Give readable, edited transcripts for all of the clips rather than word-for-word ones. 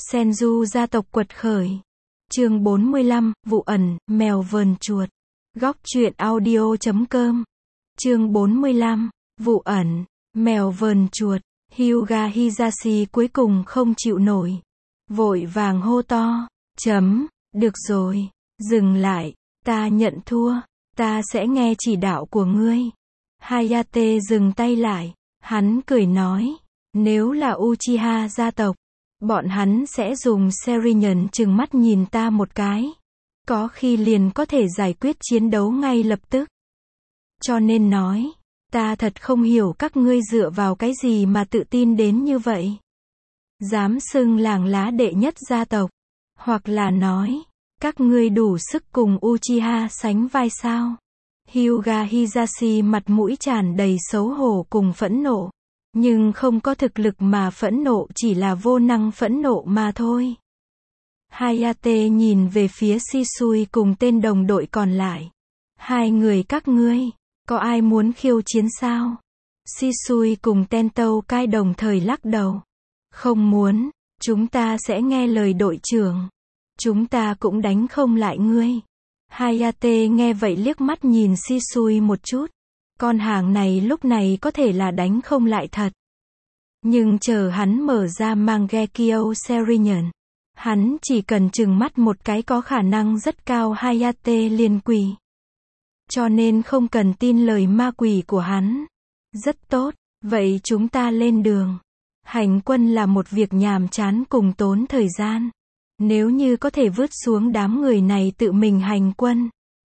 Senju gia tộc quật khởi. Chương 45, vụ ẩn, mèo vờn chuột. Góc truyện audio.com. Chương 45, vụ ẩn, mèo vờn chuột. Hyuga Hisashi cuối cùng không chịu nổi. Vội vàng hô to. Được rồi. Dừng lại. Ta nhận thua. Ta sẽ nghe chỉ đạo của ngươi. Hayate dừng tay lại. Hắn cười nói. Nếu là Uchiha gia tộc, bọn hắn sẽ dùng Sharingan trừng mắt nhìn ta một cái. Có khi liền có thể giải quyết chiến đấu ngay lập tức. Cho nên nói, ta thật không hiểu các ngươi dựa vào cái gì mà tự tin đến như vậy. Dám xưng làng lá đệ nhất gia tộc. Hoặc là nói, các ngươi đủ sức cùng Uchiha sánh vai sao? Hyuga Hisashi mặt mũi tràn đầy xấu hổ cùng phẫn nộ. Nhưng không có thực lực mà phẫn nộ chỉ là vô năng phẫn nộ mà thôi. Hayate nhìn về phía Shisui cùng tên đồng đội còn lại. Hai người các ngươi, có ai muốn khiêu chiến sao? Shisui cùng Tento Kai đồng thời lắc đầu. Không muốn, chúng ta sẽ nghe lời đội trưởng. Chúng ta cũng đánh không lại ngươi. Hayate nghe vậy liếc mắt nhìn Shisui một chút. Con hàng này lúc này có thể là đánh không lại thật. Nhưng chờ hắn mở ra Mangekyo Sharingan, hắn chỉ cần trừng mắt một cái có khả năng rất cao Hayate liền quỳ. Cho nên không cần tin lời ma quỷ của hắn. Rất tốt, vậy chúng ta lên đường. Hành quân là một việc nhàm chán cùng tốn thời gian. Nếu như có thể vứt xuống đám người này tự mình hành quân,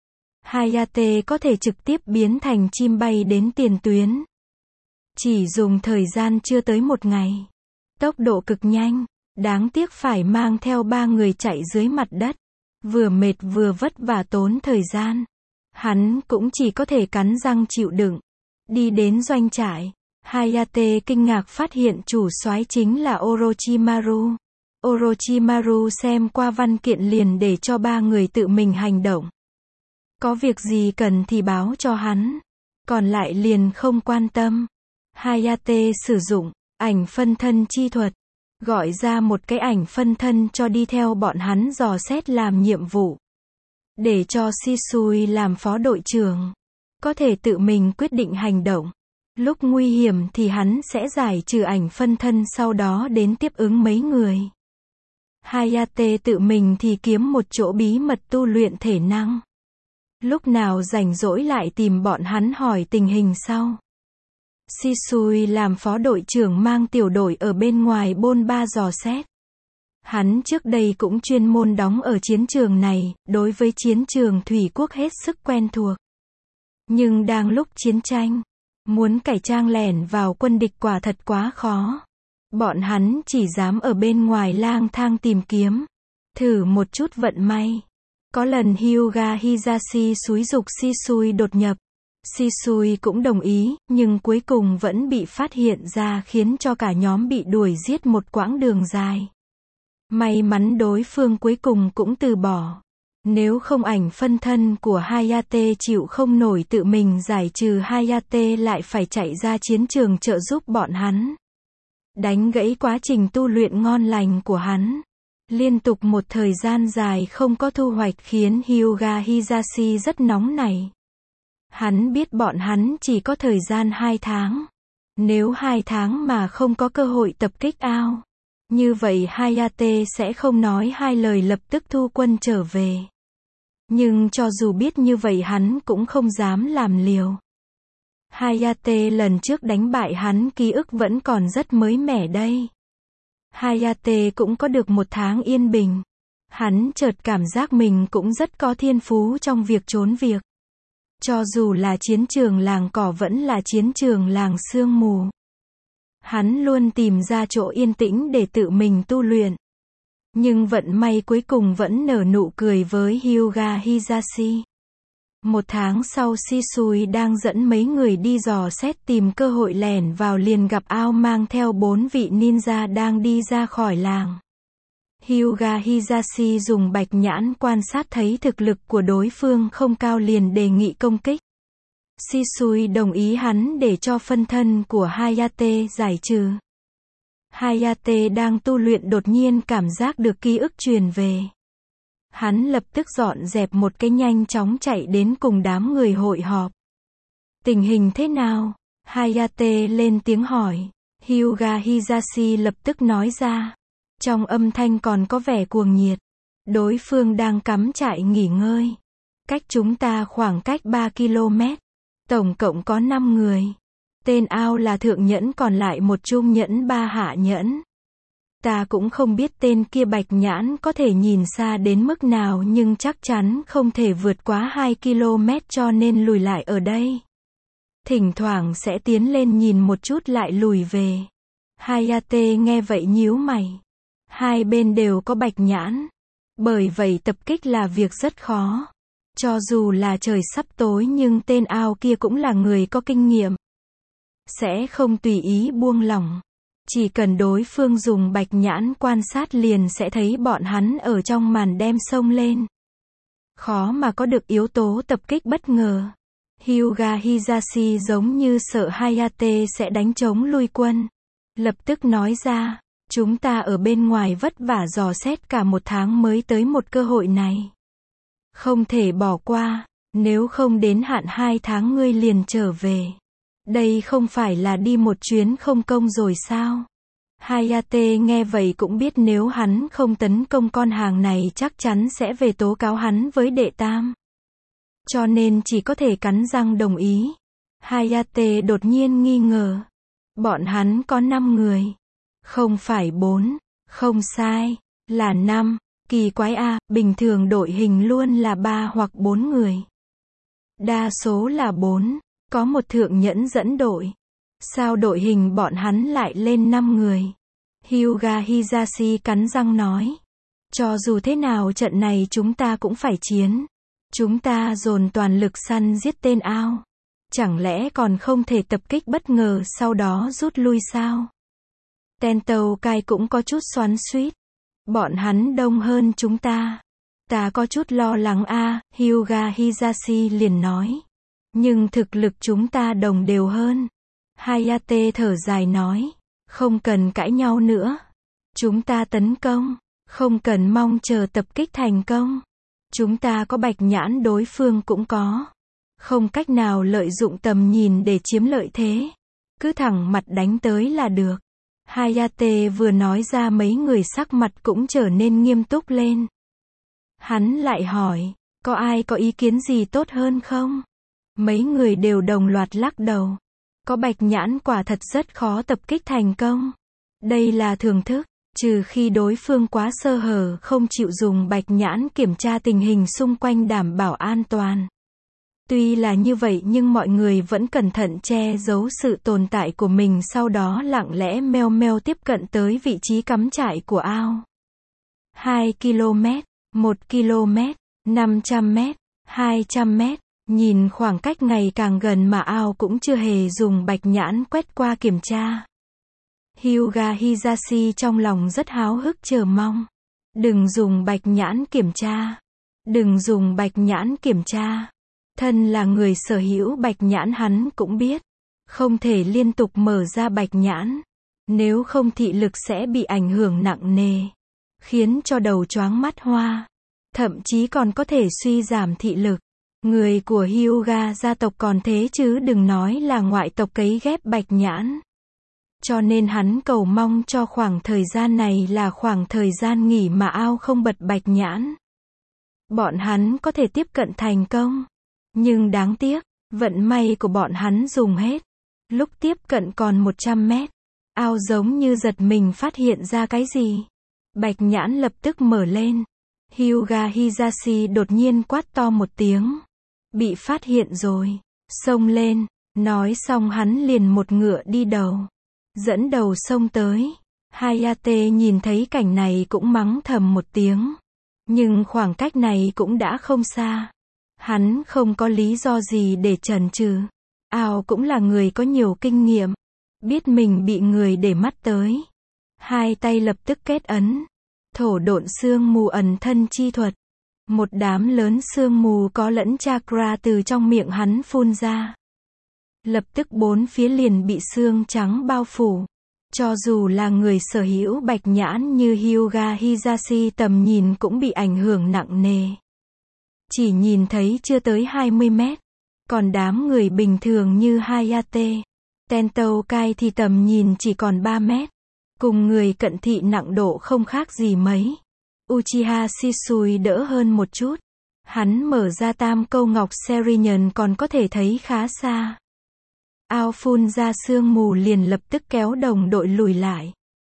Hayate có thể trực tiếp biến thành chim bay đến tiền tuyến. Chỉ dùng thời gian chưa tới một ngày. Tốc độ cực nhanh. Đáng tiếc phải mang theo 3 người chạy dưới mặt đất. Vừa mệt vừa vất vả tốn thời gian. Hắn cũng chỉ có thể cắn răng chịu đựng. Đi đến doanh trại. Hayate kinh ngạc phát hiện chủ soái chính là Orochimaru. Orochimaru xem qua văn kiện liền để cho 3 người tự mình hành động. Có việc gì cần thì báo cho hắn. Còn lại liền không quan tâm. Hayate sử dụng ảnh phân thân chi thuật. Gọi ra một cái ảnh phân thân cho đi theo bọn hắn dò xét làm nhiệm vụ. Để cho Shisui làm phó đội trưởng. Có thể tự mình quyết định hành động. Lúc nguy hiểm thì hắn sẽ giải trừ ảnh phân thân sau đó đến tiếp ứng mấy người. Hayate tự mình thì kiếm một chỗ bí mật tu luyện thể năng. Lúc nào rảnh rỗi lại tìm bọn hắn hỏi tình hình sau. Shisui làm phó đội trưởng mang tiểu đội ở bên ngoài bôn ba dò xét. Hắn trước đây cũng chuyên môn đóng ở chiến trường này, đối với chiến trường thủy quốc hết sức quen thuộc. Nhưng đang lúc chiến tranh, muốn cải trang lẻn vào quân địch quả thật quá khó. Bọn hắn chỉ dám ở bên ngoài lang thang tìm kiếm. Thử một chút vận may. Có lần Hyuga Hisashi xúi giục Shisui đột nhập. Shisui cũng đồng ý, nhưng cuối cùng vẫn bị phát hiện ra khiến cho cả nhóm bị đuổi giết một quãng đường dài. May mắn đối phương cuối cùng cũng từ bỏ. Nếu không ảnh phân thân của Hayate chịu không nổi tự mình giải trừ, Hayate lại phải chạy ra chiến trường trợ giúp bọn hắn. Đánh gãy quá trình tu luyện ngon lành của hắn. Liên tục một thời gian dài không có thu hoạch khiến Hyuga Hisashi rất nóng nảy. Hắn biết bọn hắn chỉ có thời gian 2 tháng. Nếu 2 tháng mà không có cơ hội tập kích ao, như vậy Hayate sẽ không nói hai lời lập tức thu quân trở về. Nhưng cho dù biết như vậy hắn cũng không dám làm liều. Hayate lần trước đánh bại hắn ký ức vẫn còn rất mới mẻ đây. Hayate cũng có được 1 tháng yên bình. Hắn chợt cảm giác mình cũng rất có thiên phú trong việc trốn việc. Cho dù là chiến trường làng cỏ vẫn là chiến trường làng sương mù. Hắn luôn tìm ra chỗ yên tĩnh để tự mình tu luyện. Nhưng vận may cuối cùng vẫn nở nụ cười với Hyuga Hisashi. 1 tháng sau Shisui đang dẫn mấy người đi dò xét tìm cơ hội lẻn vào liền gặp ao mang theo 4 vị ninja đang đi ra khỏi làng. Hyuga Hisashi dùng bạch nhãn quan sát thấy thực lực của đối phương không cao liền đề nghị công kích. Shisui đồng ý hắn để cho phân thân của Hayate giải trừ. Hayate đang tu luyện đột nhiên cảm giác được ký ức truyền về. Hắn lập tức dọn dẹp một cái nhanh chóng chạy đến cùng đám người hội họp. Tình hình thế nào? Hayate lên tiếng hỏi. Hyuga Hisashi lập tức nói ra. Trong âm thanh còn có vẻ cuồng nhiệt. Đối phương đang cắm trại nghỉ ngơi. Cách chúng ta khoảng cách 3 km. Tổng cộng có 5 người. Tên Ao là thượng nhẫn còn lại một trung nhẫn 3 hạ nhẫn. Ta cũng không biết tên kia Bạch Nhãn có thể nhìn xa đến mức nào nhưng chắc chắn không thể vượt quá 2 km cho nên lùi lại ở đây. Thỉnh thoảng sẽ tiến lên nhìn một chút lại lùi về. Hayate nghe vậy nhíu mày. Hai bên đều có Bạch Nhãn. Bởi vậy tập kích là việc rất khó. Cho dù là trời sắp tối nhưng tên Ao kia cũng là người có kinh nghiệm. Sẽ không tùy ý buông lỏng. Chỉ cần đối phương dùng Bạch Nhãn quan sát liền sẽ thấy bọn hắn ở trong màn đêm xông lên. Khó mà có được yếu tố tập kích bất ngờ. Hyuga Hisashi giống như sợ Hayate sẽ đánh chống lui quân. Lập tức nói ra, chúng ta ở bên ngoài vất vả dò xét cả một tháng mới tới một cơ hội này. Không thể bỏ qua, nếu không đến hạn 2 tháng ngươi liền trở về. Đây không phải là đi một chuyến không công rồi sao? Hayate nghe vậy cũng biết nếu hắn không tấn công con hàng này chắc chắn sẽ về tố cáo hắn với đệ tam. Cho nên chỉ có thể cắn răng đồng ý. Hayate đột nhiên nghi ngờ. Bọn hắn có 5 người. Không phải 4. Không sai. Là 5. Kỳ quái a, bình thường đội hình luôn là 3 hoặc 4 người. Đa số là 4. Có một thượng nhẫn dẫn đội. Sao đội hình bọn hắn lại lên 5 người? Hyuga Hisashi cắn răng nói. Cho dù thế nào trận này chúng ta cũng phải chiến. Chúng ta dồn toàn lực săn giết tên Ao. Chẳng lẽ còn không thể tập kích bất ngờ sau đó rút lui sao? Tento Kai cũng có chút xoắn xuýt. Bọn hắn đông hơn chúng ta. Ta có chút lo lắng a, Hyuga Hisashi liền nói. Nhưng thực lực chúng ta đồng đều hơn. Hayate thở dài nói. Không cần cãi nhau nữa. Chúng ta tấn công. Không cần mong chờ tập kích thành công. Chúng ta có Bạch Nhãn đối phương cũng có. Không cách nào lợi dụng tầm nhìn để chiếm lợi thế. Cứ thẳng mặt đánh tới là được. Hayate vừa nói ra mấy người sắc mặt cũng trở nên nghiêm túc lên. Hắn lại hỏi, có ai có ý kiến gì tốt hơn không? Mấy người đều đồng loạt lắc đầu. Có Bạch Nhãn quả thật rất khó tập kích thành công. Đây là thường thức, trừ khi đối phương quá sơ hở không chịu dùng Bạch Nhãn kiểm tra tình hình xung quanh đảm bảo an toàn. Tuy là như vậy nhưng mọi người vẫn cẩn thận che giấu sự tồn tại của mình sau đó lặng lẽ meo meo tiếp cận tới vị trí cắm trại của Ao. 2 km, 1 km, 500 m, 200 m. Nhìn khoảng cách ngày càng gần mà Ao cũng chưa hề dùng Bạch Nhãn quét qua kiểm tra. Hyuga Hisashi trong lòng rất háo hức chờ mong. Đừng dùng Bạch Nhãn kiểm tra. Đừng dùng Bạch Nhãn kiểm tra. Thân là người sở hữu Bạch Nhãn hắn cũng biết. Không thể liên tục mở ra Bạch Nhãn. Nếu không thị lực sẽ bị ảnh hưởng nặng nề. Khiến cho đầu choáng mắt hoa. Thậm chí còn có thể suy giảm thị lực. Người của Hyuga gia tộc còn thế chứ đừng nói là ngoại tộc cấy ghép Bạch Nhãn. Cho nên hắn cầu mong cho khoảng thời gian này là khoảng thời gian nghỉ mà Ao không bật Bạch Nhãn. Bọn hắn có thể tiếp cận thành công. Nhưng đáng tiếc, vận may của bọn hắn dùng hết. Lúc tiếp cận còn 100 mét. Ao giống như giật mình phát hiện ra cái gì. Bạch Nhãn lập tức mở lên. Hyuga Hisashi đột nhiên quát to một tiếng. Bị phát hiện rồi. Xông lên. Nói xong hắn liền một ngựa đi đầu. Dẫn đầu xông tới. Hayate nhìn thấy cảnh này cũng mắng thầm một tiếng. Nhưng khoảng cách này cũng đã không xa. Hắn không có lý do gì để chần chừ. Ao cũng là người có nhiều kinh nghiệm. Biết mình bị người để mắt tới. Hai tay lập tức kết ấn. Thổ độn sương mù ẩn thân chi thuật. Một đám lớn sương mù có lẫn chakra từ trong miệng hắn phun ra. Lập tức bốn phía liền bị sương trắng bao phủ. Cho dù là người sở hữu bạch nhãn như Hyuga Hisashi, tầm nhìn cũng bị ảnh hưởng nặng nề. Chỉ nhìn thấy chưa tới 20 mét. Còn đám người bình thường như Hayate, Tentoukai thì tầm nhìn chỉ còn 3 mét. Cùng người cận thị nặng độ không khác gì mấy. Uchiha Shisui đỡ hơn một chút. Hắn mở ra tam câu ngọc Serinyun còn có thể thấy khá xa. Ao phun ra sương mù liền lập tức kéo đồng đội lùi lại.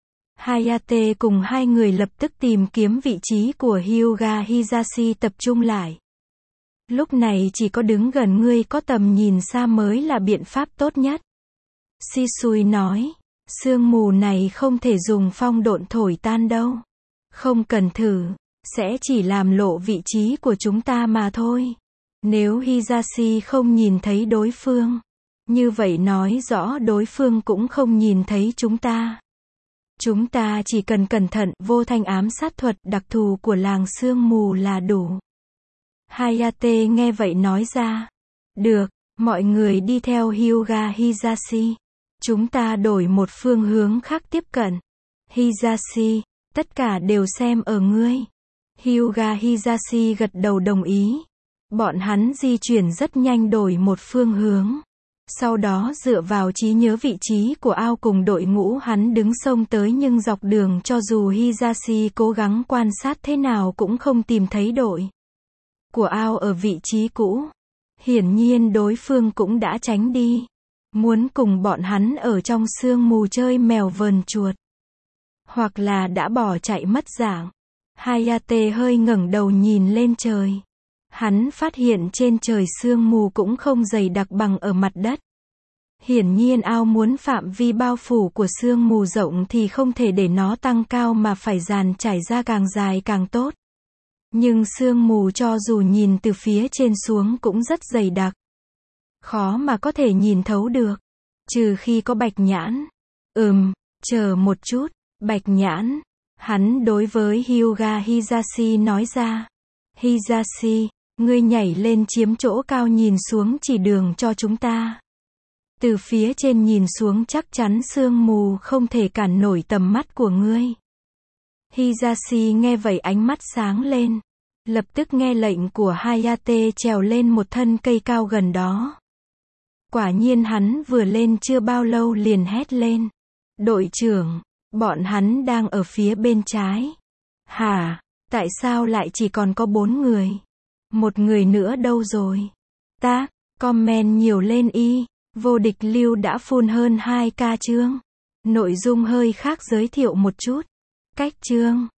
Hayate cùng hai người lập tức tìm kiếm vị trí của Hyuga Hisashi tập trung lại. Lúc này chỉ có đứng gần ngươi có tầm nhìn xa mới là biện pháp tốt nhất. Shisui nói, sương mù này không thể dùng phong độn thổi tan đâu. Không cần thử, sẽ chỉ làm lộ vị trí của chúng ta mà thôi. Nếu Hisashi không nhìn thấy đối phương, như vậy nói rõ đối phương cũng không nhìn thấy chúng ta. Chúng ta chỉ cần cẩn thận, vô thanh ám sát thuật đặc thù của làng sương mù là đủ. Hayate nghe vậy nói ra. Được, mọi người đi theo Hyuga Hisashi. Chúng ta đổi một phương hướng khác tiếp cận. Hisashi, tất cả đều xem ở ngươi. Hyuga Hisashi gật đầu đồng ý. Bọn hắn di chuyển rất nhanh đổi một phương hướng. Sau đó dựa vào trí nhớ vị trí của ao cùng đội ngũ hắn đứng xông tới, nhưng dọc đường cho dù Hisashi cố gắng quan sát thế nào cũng không tìm thấy đội của ao ở vị trí cũ. Hiển nhiên đối phương cũng đã tránh đi. Muốn cùng bọn hắn ở trong sương mù chơi mèo vờn chuột. Hoặc là đã bỏ chạy mất dạng. Hayate hơi ngẩng đầu nhìn lên trời. Hắn phát hiện trên trời sương mù cũng không dày đặc bằng ở mặt đất. Hiển nhiên ao muốn phạm vi bao phủ của sương mù rộng thì không thể để nó tăng cao mà phải dàn trải ra càng dài càng tốt. Nhưng sương mù cho dù nhìn từ phía trên xuống cũng rất dày đặc. Khó mà có thể nhìn thấu được. Trừ khi có bạch nhãn. Chờ một chút, bạch nhãn. Hắn đối với Hyuga Hisashi nói ra. Hisashi, ngươi nhảy lên chiếm chỗ cao nhìn xuống chỉ đường cho chúng ta. Từ phía trên nhìn xuống chắc chắn sương mù không thể cản nổi tầm mắt của ngươi. Hisashi nghe vậy ánh mắt sáng lên. Lập tức nghe lệnh của Hayate trèo lên một thân cây cao gần đó. Quả nhiên hắn vừa lên chưa bao lâu liền hét lên. Đội trưởng, bọn hắn đang ở phía bên trái. Hả? Tại sao lại chỉ còn có 4 người? Một người nữa đâu rồi? Comment nhiều lên y. Vô địch lưu đã full hơn 2k chương. Nội dung hơi khác, giới thiệu một chút. Cách chương.